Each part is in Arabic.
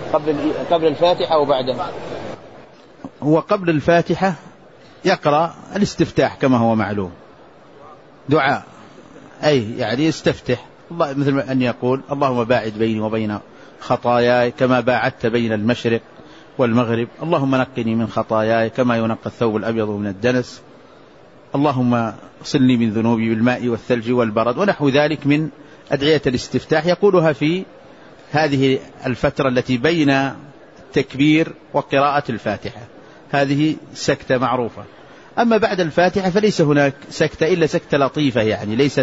قبل الفاتحة وبعدها؟ هو قبل الفاتحة يقرأ الاستفتاح كما هو معلوم، دعاء، أي يعني يستفتح الله، مثل أن يقول اللهم باعد بيني وبين خطاياي كما باعدت بين المشرق والمغرب، اللهم نقني من خطاياي كما ينقى الثوب الأبيض من الدنس، اللهم اغسلني من ذنوبي بالماء والثلج والبرد، ونحو ذلك من أدعية الاستفتاح يقولها في هذه الفترة التي بين التكبير وقراءة الفاتحة، هذه سكتة معروفة. أما بعد الفاتحة فليس هناك سكتة إلا سكتة لطيفة، يعني ليست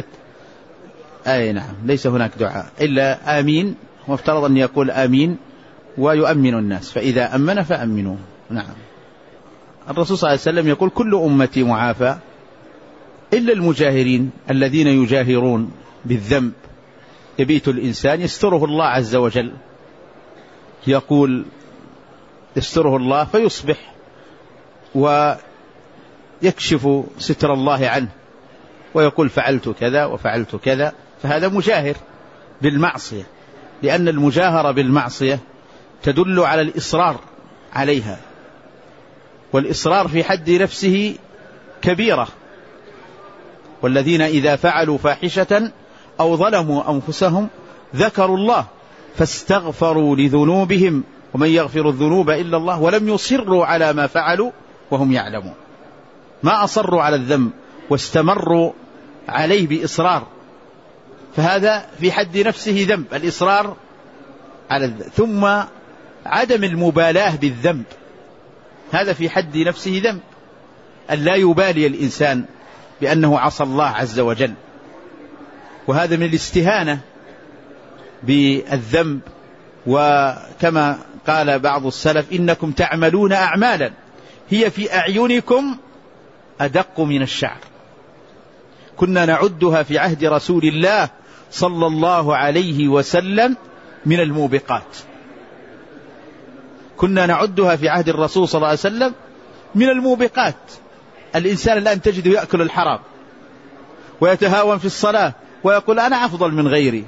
ليس هناك دعاء إلا آمين، وافترض أن يقول آمين ويؤمن الناس، فإذا أمن فأمنوا. نعم. الرسول صلى الله عليه وسلم يقول كل أمتي معافى إلا المجاهرين الذين يجاهرون بالذنب، يبيت الإنسان يستره الله عز وجل، يقول يستره الله فيصبح ويكشف ستر الله عنه ويقول فعلت كذا وفعلت كذا، فهذا مجاهر بالمعصية، لأن المجاهرة بالمعصية تدل على الإصرار عليها، والإصرار في حد نفسه كبيرة. والذين إذا فعلوا فاحشة أو ظلموا أنفسهم ذكروا الله فاستغفروا لذنوبهم ومن يغفر الذنوب إلا الله ولم يصروا على ما فعلوا وهم يعلمون، ما أصروا على الذنب واستمروا عليه بإصرار، فهذا في حد نفسه ذنب، الإصرار على الذنب. ثم عدم المبالاة بالذنب، هذا في حد نفسه ذنب، أن لا يبالي الإنسان بأنه عصى الله عز وجل، وهذا من الاستهانة بالذنب. وكما قال بعض السلف إنكم تعملون أعمالا هي في أعينكم أدق من الشعر، كنا نعدها في عهد رسول الله صلى الله عليه وسلم من الموبقات، كنا نعدها في عهد الرسول صلى الله عليه وسلم من الموبقات. الإنسان الآن تجده يأكل الحرام ويتهاون في الصلاة ويقول أنا أفضل من غيري،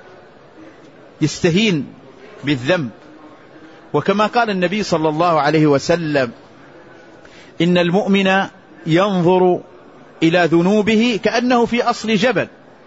يستهين بالذنب. وكما قال النبي صلى الله عليه وسلم إن المؤمن ينظر إلى ذنوبه كأنه في أصل جبل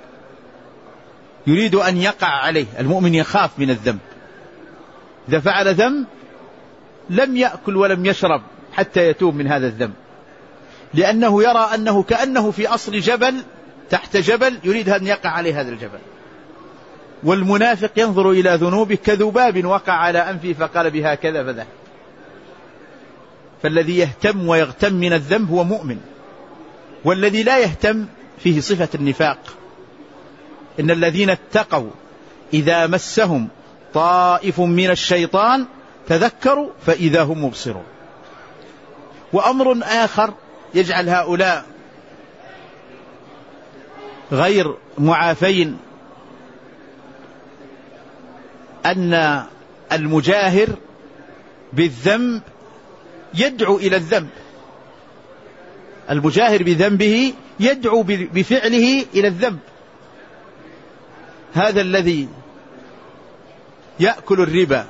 يريد أن يقع عليه، المؤمن يخاف من الذنب، إذا فعل ذنب لم يأكل ولم يشرب حتى يتوب من هذا الذنب، لأنه يرى أنه كأنه في أصل جبل تحت جبل يريد أن يقع عليه هذا الجبل. والمنافق ينظر إلى ذنوبه كذباب وقع على أنفه فقال بهكذا فذهب. فالذي يهتم ويغتم من الذنب هو مؤمن، والذي لا يهتم فيه صفة النفاق. إن الذين اتقوا إذا مسهم طائف من الشيطان تذكروا فإذا هم مبصرون. وأمر آخر يجعل هؤلاء غير معافين أن المجاهر بالذنب يدعو إلى الذنب، المجاهر بذنبه يدعو بفعله إلى الذنب. هذا الذي يأكل الربا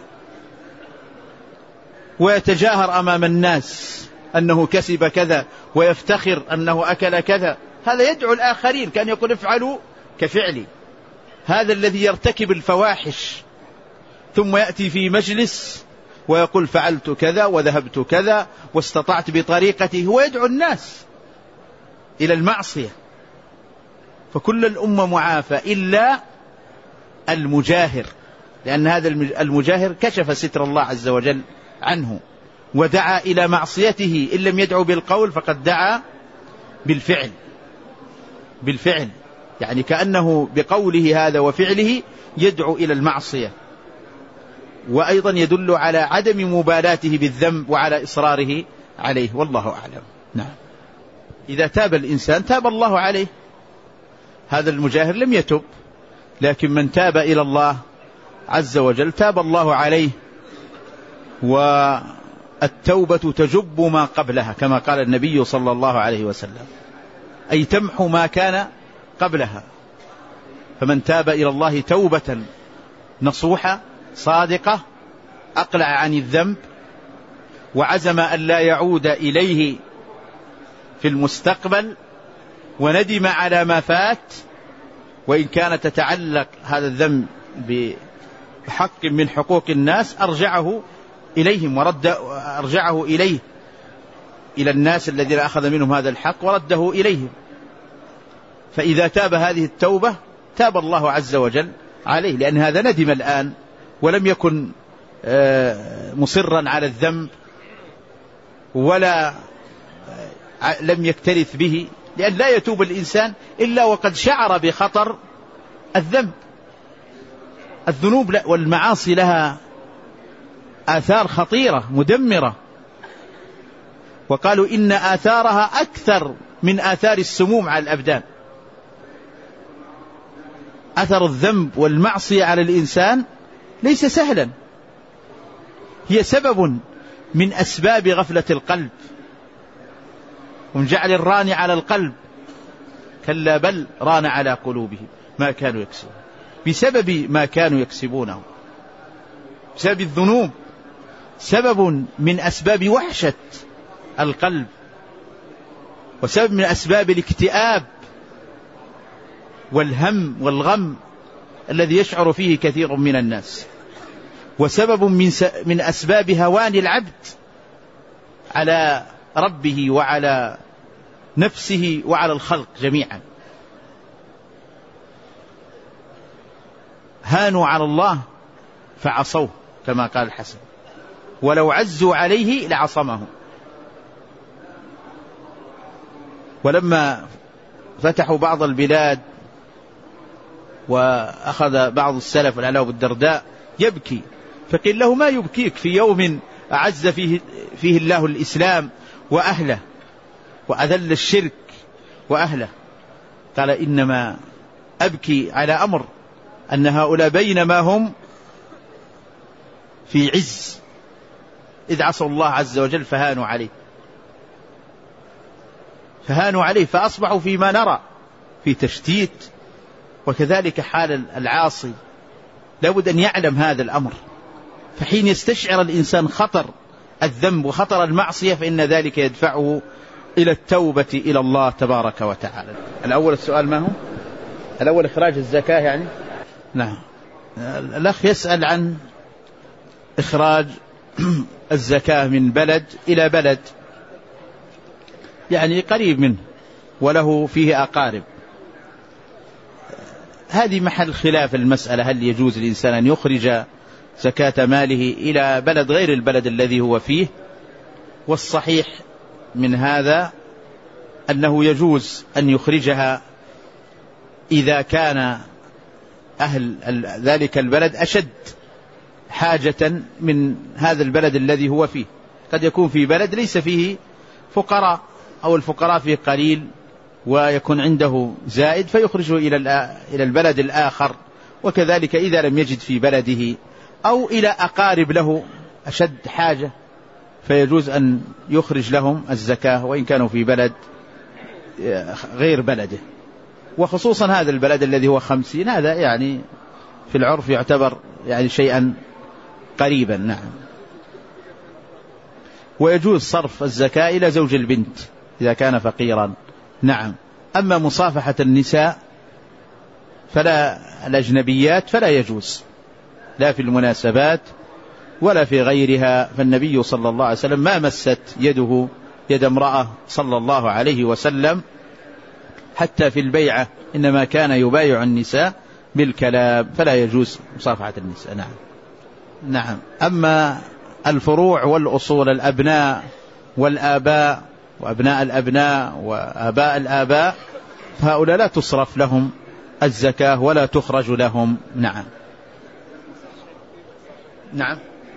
ويتجاهر أمام الناس أنه كسب كذا ويفتخر أنه أكل كذا، هذا يدعو الآخرين كأن يقول افعلوا كفعلي. هذا الذي يرتكب الفواحش ثم يأتي في مجلس ويقول فعلت كذا وذهبت كذا واستطعت بطريقتي، هو يدعو الناس إلى المعصية. فكل الأمة معافى إلا المجاهر، لأن هذا المجاهر كشف ستر الله عز وجل عنه ودعا إلى معصيته، إن لم يدعو بالقول فقد دعا بالفعل، يعني كأنه بقوله هذا وفعله يدعو إلى المعصية. وأيضا يدل على عدم مبالاته بالذنب وعلى إصراره عليه، والله أعلم. نعم. إذا تاب الإنسان تاب الله عليه، هذا المجاهر لم يتب، لكن من تاب إلى الله عز وجل تاب الله عليه. والتوبة تجب ما قبلها كما قال النبي صلى الله عليه وسلم، أي تمحو ما كان قبلها. فمن تاب إلى الله توبة نصوحة صادقة أقلع عن الذنب وعزم أن لا يعود إليه في المستقبل وندم على ما فات، وإن كانت تتعلق هذا الذنب بحق من حقوق الناس أرجعه إليهم أرجعه إليه إلى الناس الذين أخذ منهم هذا الحق ورده إليهم. فإذا تاب هذه التوبة تاب الله عز وجل عليه، لأن هذا ندم الآن ولم يكن مصرا على الذنب ولا لم يكترث به، لأن لا يتوب الإنسان إلا وقد شعر بخطر الذنب. الذنوب والمعاصي لها آثار خطيرة مدمرة، وقالوا إن آثارها أكثر من آثار السموم على الأبدان. أثر الذنب والمعصية على الإنسان ليس سهلا، هي سبب من أسباب غفلة القلب ومن جعل الران على القلب. كلا بل ران على قلوبهم ما كانوا يكسبون، بسبب ما كانوا يكسبونه، بسبب الذنوب، سبب من أسباب وحشة القلب، وسبب من أسباب الاكتئاب والهم والغم الذي يشعر فيه كثير من الناس، وسبب من أسباب هوان العبد على ربه وعلى نفسه وعلى الخلق جميعا. هانوا على الله فعصوه كما قال الحسن، ولو عزوا عليه لعصمهم. ولما فتحوا بعض البلاد وأخذ بعض السلف والعلاء أبو الدرداء يبكي، فقيل له ما يبكيك في يوم أعز فيه الله الإسلام وأهله وأذل الشرك وأهله؟ قال إنما أبكي على أمر أن هؤلاء بينما هم في عز إذ عصوا الله عز وجل فهانوا عليه فأصبحوا فيما نرى في تشتيت. وكذلك حال العاصي، لابد أن يعلم هذا الأمر، فحين يستشعر الإنسان خطر الذنب وخطر المعصية فإن ذلك يدفعه إلى التوبة إلى الله تبارك وتعالى. الأول السؤال ما هو؟ الأول إخراج الزكاة يعني؟ نعم. الأخ يسأل عن إخراج الزكاة من بلد إلى بلد، يعني قريب منه وله فيه أقارب. هذه محل خلاف المسألة، هل يجوز للإنسان أن يخرج زكاة ماله إلى بلد غير البلد الذي هو فيه؟ والصحيح من هذا أنه يجوز أن يخرجها إذا كان أهل ذلك البلد أشد حاجة من هذا البلد الذي هو فيه. قد يكون في بلد ليس فيه فقراء أو الفقراء فيه قليل ويكون عنده زائد فيخرجه إلى البلد الآخر، وكذلك إذا لم يجد في بلده أو إلى أقارب له أشد حاجة فيجوز أن يخرج لهم الزكاة وإن كانوا في بلد غير بلده. وخصوصا هذا البلد الذي هو 50 هذا يعني في العرف يعتبر يعني شيئا قريبا. نعم. ويجوز صرف الزكاة إلى زوج البنت إذا كان فقيرا. نعم. أما مصافحة النساء فلا، الأجنبيات فلا يجوز، لا في المناسبات ولا في غيرها. فالنبي صلى الله عليه وسلم ما مست يده يد امرأة صلى الله عليه وسلم حتى في البيعة، إنما كان يبايع النساء بالكلام، فلا يجوز مصافحة النساء. نعم. نعم. أما الفروع والأصول، الأبناء والآباء وأبناء الأبناء وآباء الآباء، فهؤلاء لا تصرف لهم الزكاة ولا تخرج لهم. نعم. نعم.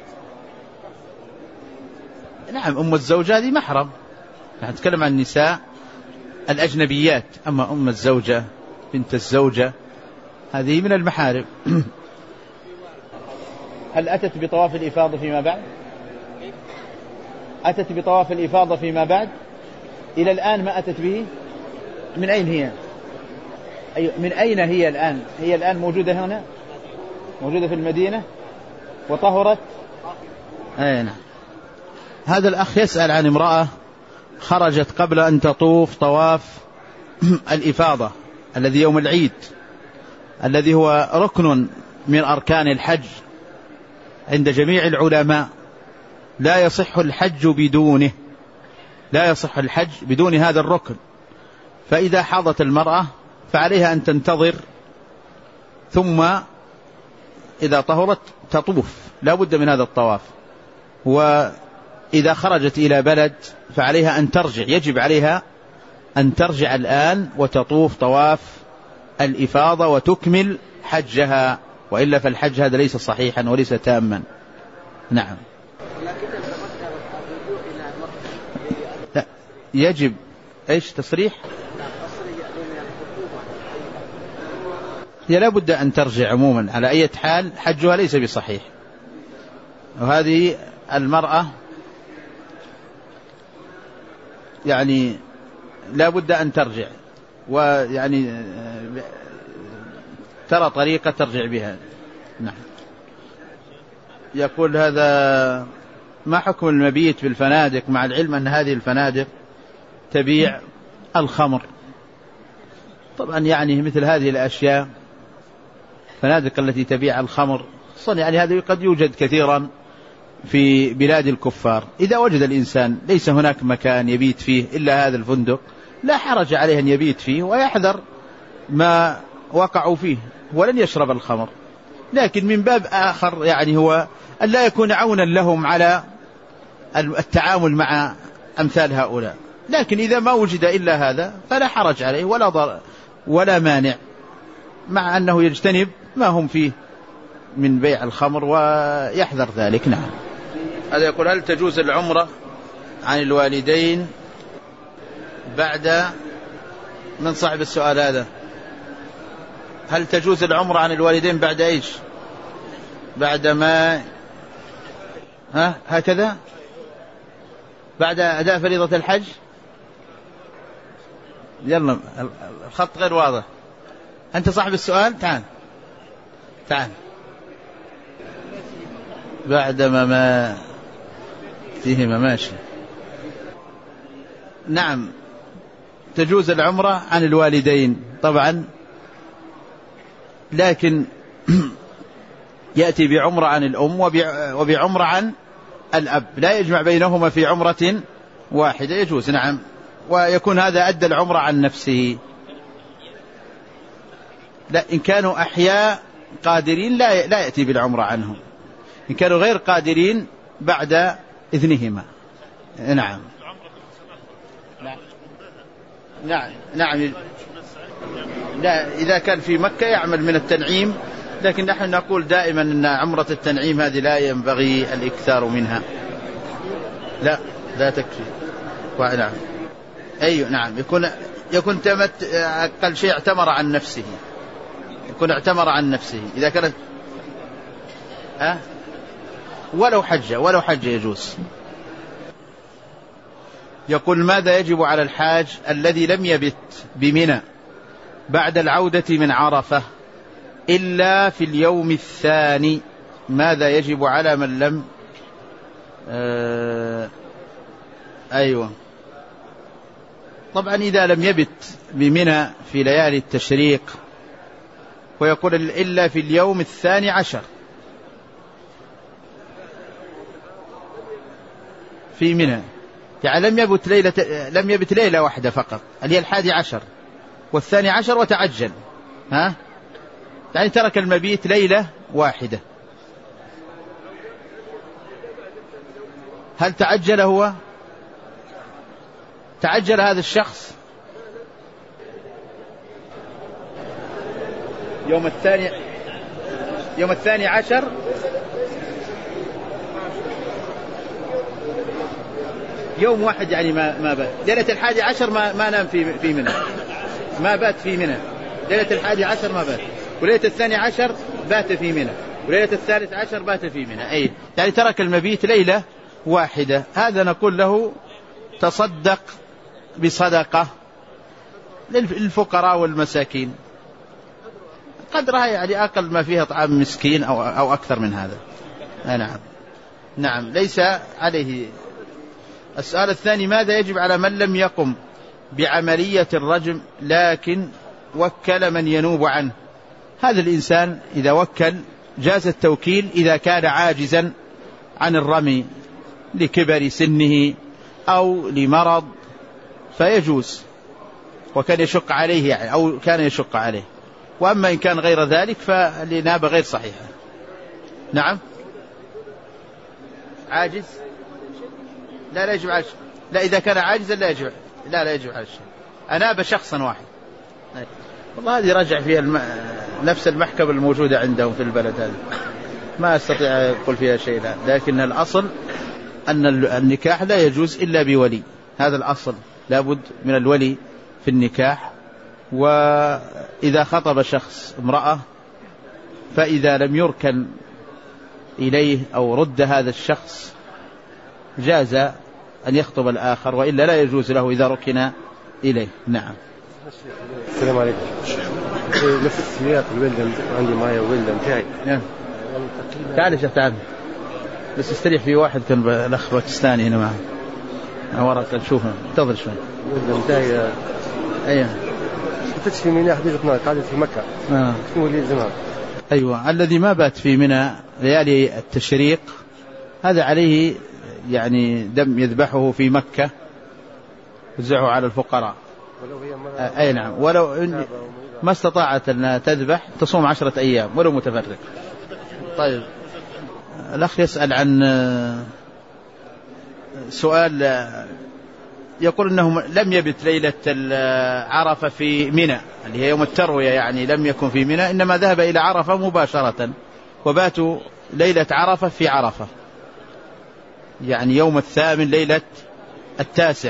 نعم. أم الزوجة هذه محرم، نحن نتكلم عن النساء الأجنبيات. أما أم الزوجة بنت الزوجة هذه من المحارم. هل أتت بطواف الإفاضة فيما بعد؟ أتت بطواف الإفاضة فيما بعد؟ إلى الآن ما أتت به. من أين هي؟ من أين هي الآن؟ هي الآن موجودة هنا، موجودة في المدينة وطهرت أي نعم. هذا الأخ يسأل عن امرأة خرجت قبل أن تطوف طواف الإفاضة الذي يوم العيد، الذي هو ركن من أركان الحج عند جميع العلماء، لا يصح الحج بدونه، لا يصح الحج بدون هذا الركن. فإذا حاضت المرأة فعليها أن تنتظر، ثم إذا طهرت تطوف، لا بد من هذا الطواف. وإذا خرجت إلى بلد فعليها أن ترجع، يجب عليها أن ترجع الآن وتطوف طواف الإفاضة وتكمل حجها، وإلا فالحج هذا ليس صحيحا وليس تاما. نعم. لا يجب ايش تصريح؟ هي لا بد أن ترجع عموما، على أي حال حجها ليس بصحيح. وهذه المرأة يعني لا بد أن ترجع، ويعني ترى طريقة ترجع بها. نعم. يقول هذا ما حكم المبيت بالفنادق مع العلم أن هذه الفنادق تبيع الخمر؟ طبعا يعني مثل هذه الأشياء، فنادق التي تبيع الخمر يعني هذا قد يوجد كثيرا في بلاد الكفار. إذا وجد الإنسان ليس هناك مكان يبيت فيه إلا هذا الفندق، لا حرج عليه أن يبيت فيه ويحذر ما وقعوا فيه ولن يشرب الخمر. لكن من باب آخر يعني هو أن لا يكون عونا لهم على التعامل مع أمثال هؤلاء. لكن إذا ما وجد إلا هذا فلا حرج عليه ولا ضرر ولا مانع، مع أنه يجتنب ما هم فيه من بيع الخمر ويحذر ذلك. نعم. هذا يقول هل تجوز العمرة عن الوالدين بعد من صاحب السؤال هذا؟ هل تجوز العمرة عن الوالدين بعد إيش؟ بعد ما هكذا بعد أداء فريضة الحج؟ يلا الخط غير واضح. أنت صاحب السؤال، تعال بعد ما فيه ماشي. نعم تجوز العمرة عن الوالدين طبعا، لكن يأتي بعمرة عن الأم وبعمرة عن الأب، لا يجمع بينهما في عمرة واحدة، يجوز. نعم. ويكون هذا أدى العمرة عن نفسه. لا إن كانوا أحياء قادرين لا يأتي بالعمرة عنهم، إن كانوا غير قادرين بعد إذنهما. نعم. نعم. لا إذا كان في مكة يعمل من التنعيم، لكن نحن نقول دائما أن عمرة التنعيم هذه لا ينبغي الإكثار منها، لا تكفي. نعم. أيوة نعم. يكون أقل شيء اعتمر عن نفسه، يكون اعتمر عن نفسه إذا كانت ولو حجة يجوز. يقول ماذا يجب على الحاج الذي لم يبت بمنى بعد العودة من عرفة إلا في اليوم الثاني؟ ماذا يجب على من لم أيوة طبعا إذا لم يبت بمنى في ليالي التشريق، ويقول إلا في اليوم 12 في منى، يعني لم يبت ليلة واحدة فقط، اللي هي 11 و12 وتعجل، يعني ترك المبيت ليلة واحدة. هل تعجل هو؟ تعجل هذا الشخص يوم 12 يوم واحد، يعني ما بات ليلة 11 ما نام في منى، ما بات في منى ليلة 11 ما بات، وليلة 12 بات في منى، وليلة 13 بات في منى، يعني ترك المبيت ليلة واحدة. هذا نقول له تصدق بصدقة للفقراء والمساكين قدرها، يعني أقل ما فيها طعام مسكين أو أكثر من هذا. نعم. نعم ليس عليه. السؤال الثاني: ماذا يجب على من لم يقم بعملية الرجم لكن وكل من ينوب عنه؟ هذا الإنسان إذا وكل جاز التوكيل إذا كان عاجزا عن الرمي لكبر سنه أو لمرض فيجوز، وكان يشق عليه يعني أو كان يشق عليه. وأما إن كان غير ذلك فالإنابة غير صحيحة. نعم عاجز لا يجب على الشيء. لا إذا كان عاجزا لا يجب على الشيء. أناب شخصا واحد. والله هذه رجع فيها نفس المحكمة الموجودة عندهم في البلد هذا، ما أستطيع أقول فيها شيء لا. لكن الأصل أن النكاح لا يجوز إلا بولي، هذا الأصل، لابد من الولي في النكاح. وإذا خطب شخص امرأة فإذا لم يركن إليه أو رد هذا الشخص جاز أن يخطب الآخر، وإلا لا يجوز له إذا ركن إليه. نعم. السلام عليكم. نفس السياق الولد عندي معي ولد متاعي. تعال يا شيخ تعال، بس استريح في واحد كان الأخ باكستاني هنا معه وراك نشوفه. انتظر شوي. ولد متاعي أيوه فتش في ميناء حديقة نار قاعد في مكة. شنو ولي الزمان؟ أيوة الذي ما بات في منى ليالي التشريق هذا عليه يعني دم يذبحه في مكة يوزعه على الفقراء. أي نعم. ولو ما استطاعت أن تذبح تصوم 10 أيام ولو متفرق. طيب الأخ يسأل عن سؤال، يقول أنه لم يبت ليلة عرفة في منى اللي هي يوم التروية، يعني لم يكن في منى إنما ذهب إلى عرفة مباشرة وباتوا ليلة عرفة في عرفة، يعني يوم 8 ليلة 9.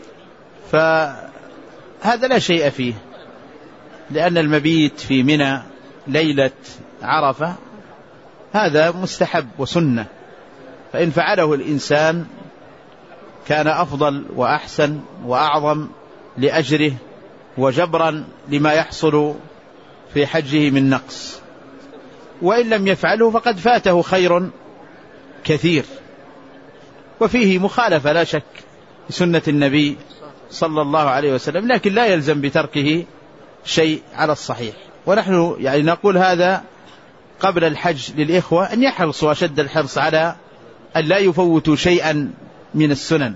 فهذا لا شيء فيه، لأن المبيت في منى ليلة عرفة هذا مستحب وسنة، فإن فعله الإنسان كان أفضل وأحسن وأعظم لأجره وجبرا لما يحصل في حجه من نقص. وإن لم يفعله فقد فاته خير كثير، وفيه مخالفة لا شك لسنة النبي صلى الله عليه وسلم، لكن لا يلزم بتركه شيء على الصحيح. ونحن يعني نقول هذا قبل الحج للإخوة أن يحرصوا أشد الحرص على أن لا يفوتوا شيئا من السنن،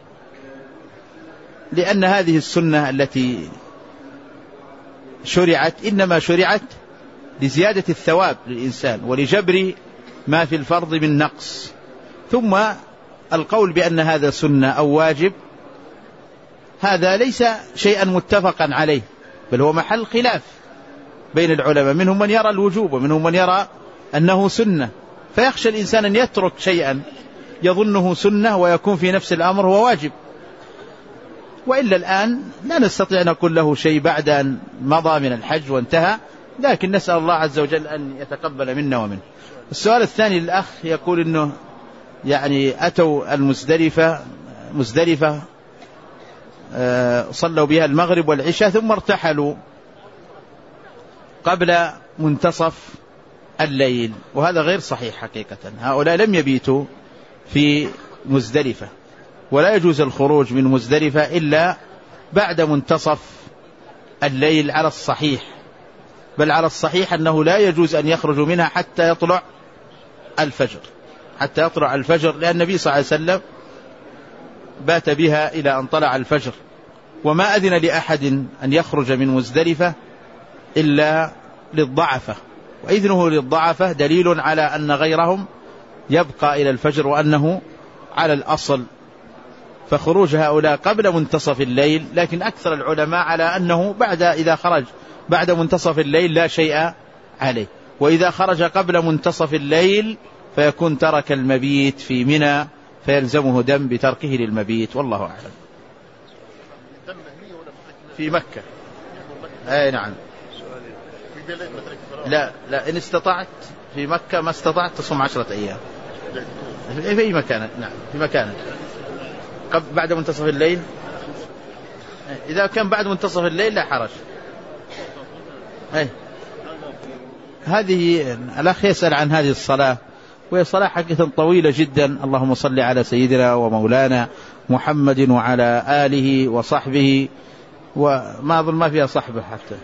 لأن هذه السنة التي شرعت إنما شرعت لزيادة الثواب للإنسان ولجبر ما في الفرض من نقص. ثم القول بأن هذا سنة أو واجب هذا ليس شيئا متفقا عليه، بل هو محل خلاف بين العلماء، منهم من يرى الوجوب ومنهم من يرى أنه سنة، فيخشى الإنسان أن يترك شيئا يظنه سنة ويكون في نفس الأمر هو واجب. وإلا الآن لا نستطيع أن نقول له شيء بعد أن مضى من الحج وانتهى، لكن نسأل الله عز وجل أن يتقبل منا ومنه. السؤال الثاني للأخ يقول إنه يعني أتوا مزدلفة صلوا بها المغرب والعشاء ثم ارتحلوا قبل منتصف الليل، وهذا غير صحيح حقيقة. هؤلاء لم يبيتوا في مزدلفة، ولا يجوز الخروج من مزدلفة إلا بعد منتصف الليل على الصحيح، بل على الصحيح أنه لا يجوز أن يخرجوا منها حتى يطلع الفجر، لأن النبي صلى الله عليه وسلم بات بها إلى أن طلع الفجر، وما أذن لأحد أن يخرج من مزدلفة إلا للضعفة، وإذنه للضعفة دليل على أن غيرهم يبقى إلى الفجر وأنه على الأصل. فخروج هؤلاء قبل منتصف الليل، لكن أكثر العلماء على أنه إذا خرج بعد منتصف الليل لا شيء عليه، وإذا خرج قبل منتصف الليل فيكون ترك المبيت في منى فيلزمه دم بتركه للمبيت، والله أعلم. في مكة أي نعم. لا إن استطعت في مكة، ما استطعت تصوم 10 أيام في مكان. نعم في مكان بعد منتصف الليل. إذا كان بعد منتصف الليل لا حرج. هذه الأخ يسأل عن هذه الصلاة وهي صلاة حقيقة طويلة جدا. اللهم صل على سيدنا ومولانا محمد وعلى آله وصحبه، وما أظن ما فيها صحبه حتى،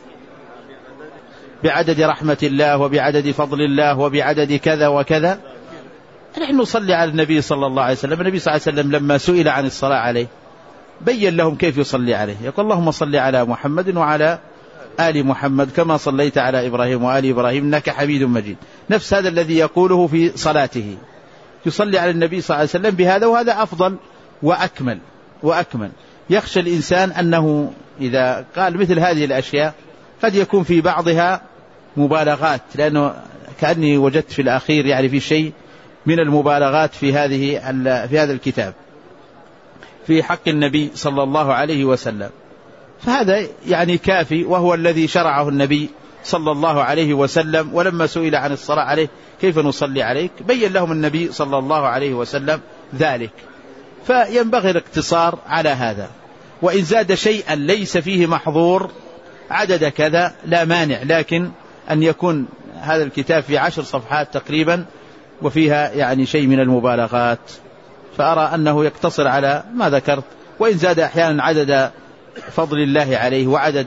بعدد رحمة الله وبعدد فضل الله وبعدد كذا وكذا. نحن نصلي على النبي صلى الله عليه وسلم. النبي صلى الله عليه وسلم لما سئل عن الصلاة عليه بين لهم كيف يصلي عليه، يقول اللهم صل على محمد وعلى آل محمد كما صليت على إبراهيم وآل إبراهيم إنك حميد مجيد. نفس هذا الذي يقوله في صلاته، يصلي على النبي صلى الله عليه وسلم بهذا، وهذا أفضل وأكمل. يخشى الإنسان أنه إذا قال مثل هذه الأشياء قد يكون في بعضها مبالغات، لأنه كأني وجدت في الأخير يعني في شيء من المبالغات في هذا الكتاب في حق النبي صلى الله عليه وسلم. فهذا يعني كافي، وهو الذي شرعه النبي صلى الله عليه وسلم. ولما سئل عن الصلاة عليه كيف نصلي عليك بين لهم النبي صلى الله عليه وسلم ذلك. فينبغي الاقتصار على هذا، وإن زاد شيئا ليس فيه محظور عدد كذا لا مانع، لكن أن يكون هذا الكتاب في 10 صفحات تقريبا وفيها يعني شيء من المبالغات، فأرى أنه يقتصر على ما ذكرت. وإن زاد أحيانا عدد فضل الله عليه وعدد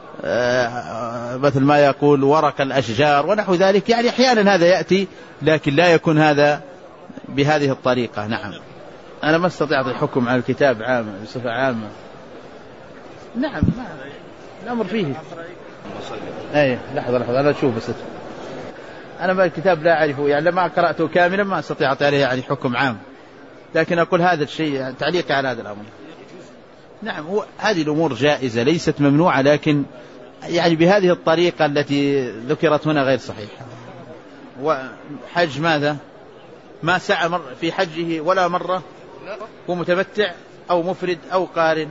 مثل ما يقول ورق الأشجار ونحو ذلك، يعني أحيانا هذا يأتي، لكن لا يكون هذا بهذه الطريقة. نعم، أنا ما استطيع أعطي حكم على الكتاب عام بصفة عامة. نعم، الأمر فيه. أي لحظة أنا أشوف بس، أنا ما الكتاب لا أعرفه، يعني لما قرأته كاملا ما أستطيع أعطي عليه يعني حكم عام، لكن أقول هذا الشيء يعني تعليق على هذا الأمر. نعم، هذه الأمور جائزة ليست ممنوعة، لكن يعني بهذه الطريقة التي ذكرت هنا غير صحيحة. وحج ماذا؟ ما سعى في حجه ولا مرة، هو متمتع أو مفرد أو قارن؟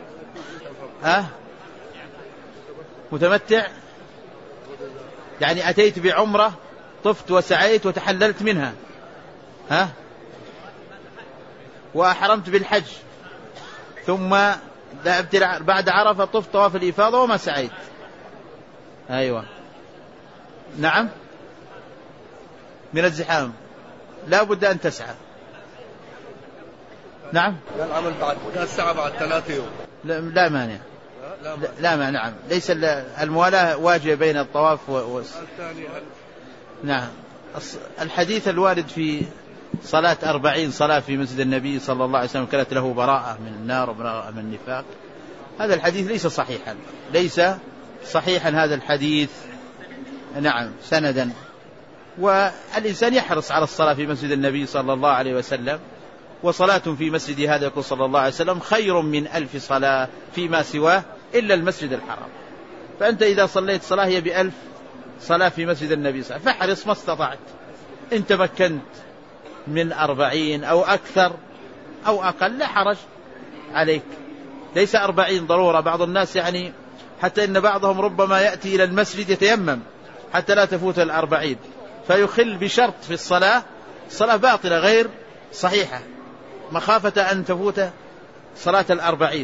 متمتع يعني أتيت بعمرة طفت وسعيت وتحللت منها، وأحرمت بالحج، ثم ذهبت بعد عرفة طفت طواف الإفاضة وما سعيت. أيوة، نعم، من الزحام لا بد أن تسعى. نعم، العمل بعد الساعة بعد 3 يوم لا مانع. لا مانع. نعم، ليس الموالاة واجبة بين الطواف نعم. الحديث الوارد في صلاة 40 صلاة في مسجد النبي صلى الله عليه وسلم كانت له براءة من النار وبراءة من النفاق، هذا الحديث ليس صحيحا هذا الحديث. نعم، سندا. والإنسان يحرص على الصلاة في مسجد النبي صلى الله عليه وسلم، وصلاة في مسجد هذا يقول صلى الله عليه وسلم خير من 1000 صلاة فيما سواه إلا المسجد الحرام. فأنت إذا صليت صلاة هي ب1000 صلاة في مسجد النبي صلى الله عليه وسلم، فاحرص ما استطعت. إن تمكنت من 40 أو أكثر أو أقل لا حرج عليك، ليس 40 ضرورة. بعض الناس يعني حتى إن بعضهم ربما يأتي إلى المسجد يتيمم حتى لا تفوت 40، فيخل بشرط في الصلاة باطلة غير صحيحة مخافة أن تفوت صلاة 40.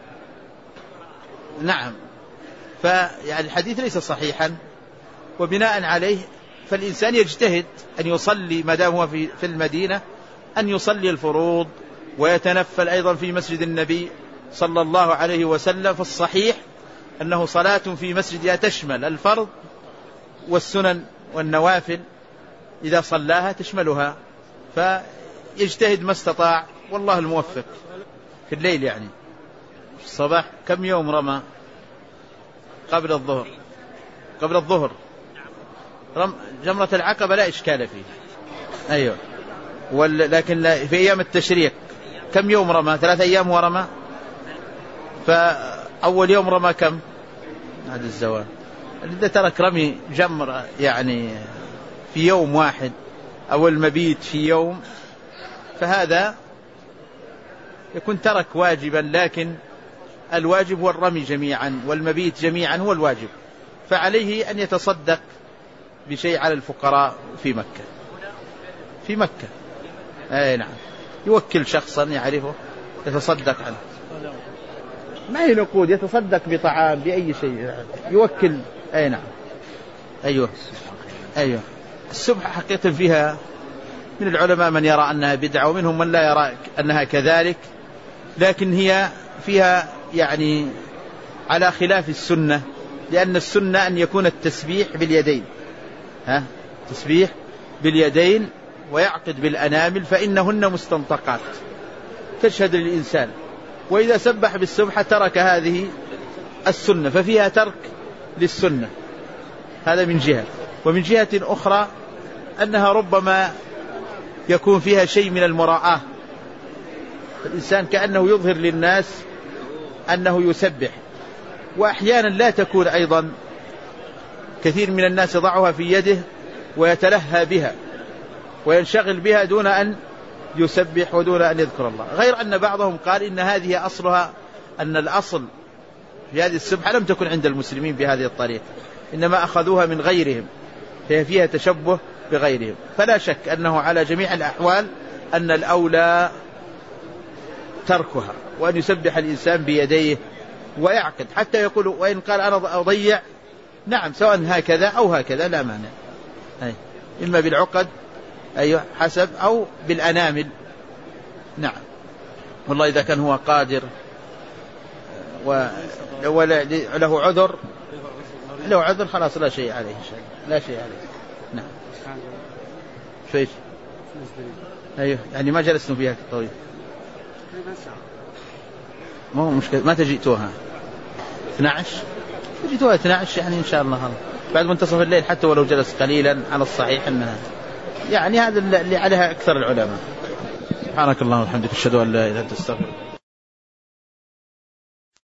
نعم، فيعني الحديث ليس صحيحا، وبناء عليه فالإنسان يجتهد أن يصلي ما دام هو في المدينة، أن يصلي الفروض ويتنفل أيضا في مسجد النبي صلى الله عليه وسلم. فالصحيح أنه صلاة في مسجدها تشمل الفرض والسنن والنوافل، إذا صلاها تشملها، فيجتهد ما استطاع، والله الموفق. في الليل يعني في الصباح كم يوم رمى قبل الظهر جمرة العقبة لا إشكال فيه. أيوة، لكن في أيام التشريق كم يوم رمى؟ 3 أيام ورمى. فأول يوم رمى كم؟ هذا الزوال إذا ترك رمي جمرة يعني في يوم واحد أو المبيت في يوم، فهذا يكون ترك واجبا، لكن الواجب هو الرمي جميعا والمبيت جميعا هو الواجب. فعليه أن يتصدق بشيء على الفقراء في مكة. أي نعم، يوكل شخصا يعرفه يتصدق عنه، ما هي نقود، يتصدق بطعام بأي شيء يوكل. أي نعم. أيوه، السبحة حقيقة فيها من العلماء من يرى أنها بدعة ومنهم من لا يرى أنها كذلك، لكن هي فيها يعني على خلاف السنة، لأن السنة أن يكون التسبيح باليدين، تسبيح باليدين ويعقد بالأنامل، فإنهن مستنطقات تشهد للإنسان، وإذا سبح بالسبحة ترك هذه السنة، ففيها ترك للسنة. هذا من جهة. ومن جهة أخرى أنها ربما يكون فيها شيء من المراءة، الإنسان كأنه يظهر للناس أنه يسبح، وأحيانا لا تكون أيضا، كثير من الناس يضعها في يده ويتلهى بها وينشغل بها دون أن يسبح ودون أن يذكر الله، غير أن بعضهم قال إن هذه أصلها، أن الأصل في هذه السبحة لم تكن عند المسلمين بهذه الطريقة، إنما أخذوها من غيرهم، فهي فيها تشبه بغيرهم. فلا شك أنه على جميع الأحوال أن الأولى تركها، وأن يسبح الإنسان بيديه ويعقد، حتى يقول وإن قال أنا أضيع، نعم، سواء هكذا أو هكذا لا مانع، إما بالعقد أيوة حسب أو بالأنامل. نعم، والله إذا كان هو قادر وله عذر، له عذر خلاص لا شيء عليه، لا شيء عليه. نعم، شويش أيوة، يعني ما جلسنا فيها طويل، ما هو مشكلة، ما تجيتوها 12 تجيتوها 12 يعني إن شاء الله بعد منتصف الليل، حتى ولو جلس قليلا على الصحيح أنها يعني هذا اللي عليها أكثر العلماء. سبحانك اللهم وبحمدك، أشهد أن لا إله إلا أنت، أستغفرك.